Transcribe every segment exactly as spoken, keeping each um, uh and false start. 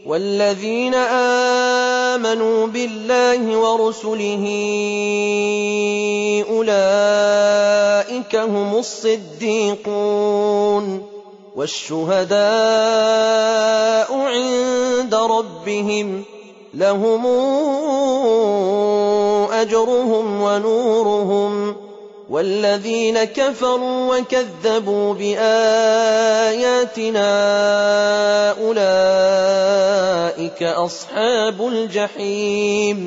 والذين آمنوا بالله ورسله أولئك هم الصديقون والشهداء عند ربهم لهم أجرهم ونورهم والذين كفروا وكذبوا بآياتنا أولئك أصحاب الجحيم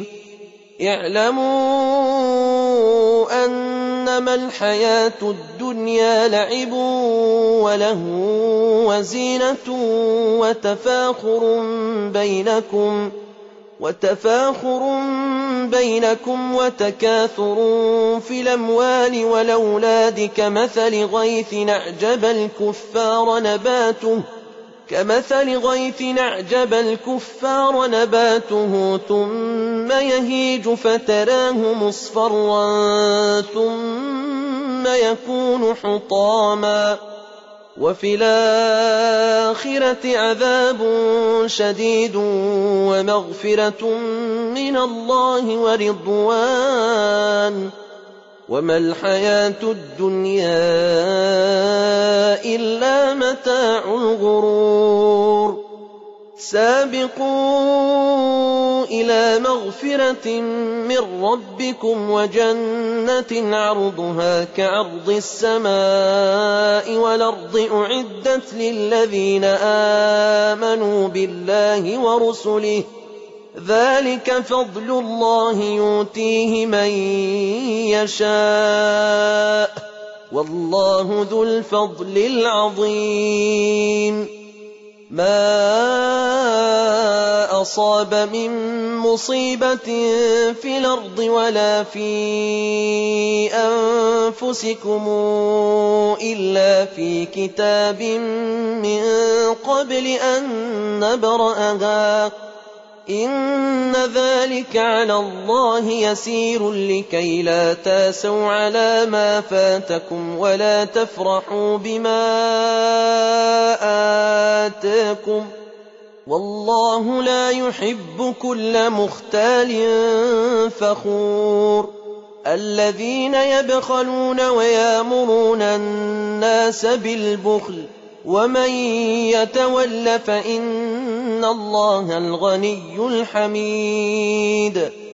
اعلموا أنما الحياة الدنيا لعب وله وزينة وتفاخر بينكم وتفاخر بينكم وتكاثر في الأموال والأولاد كمثل غيث أعجب الكفار نباته كمثل غيث أعجب الكفار نباته ثم يهيج فتراه مصفرا ثم يكون حطاما وفي الآخرة عذاب شديد ومغفرة من الله ورضوان وما الحياة الدنيا إلا متاع الغرور سابقوا إلى مغفرة من ربكم وجنة عرضها كعرض السماء والأرض أعدت للذين آمنوا بالله ورسله ذلك فضل الله يؤتيه من يشاء والله ذو الفضل العظيم ما أصاب من مصيبة في الأرض ولا في أنفسكم إلا في كتاب من قبل أن نبرأها إن ذلك على الله يسير لكي لا تاسوا على ما فاتكم ولا تفرحوا بما آتاكم والله لا يحب كل مختال فخور الذين يبخلون ويامرون الناس بالبخل ومن يتول فإن الله الغني الحميد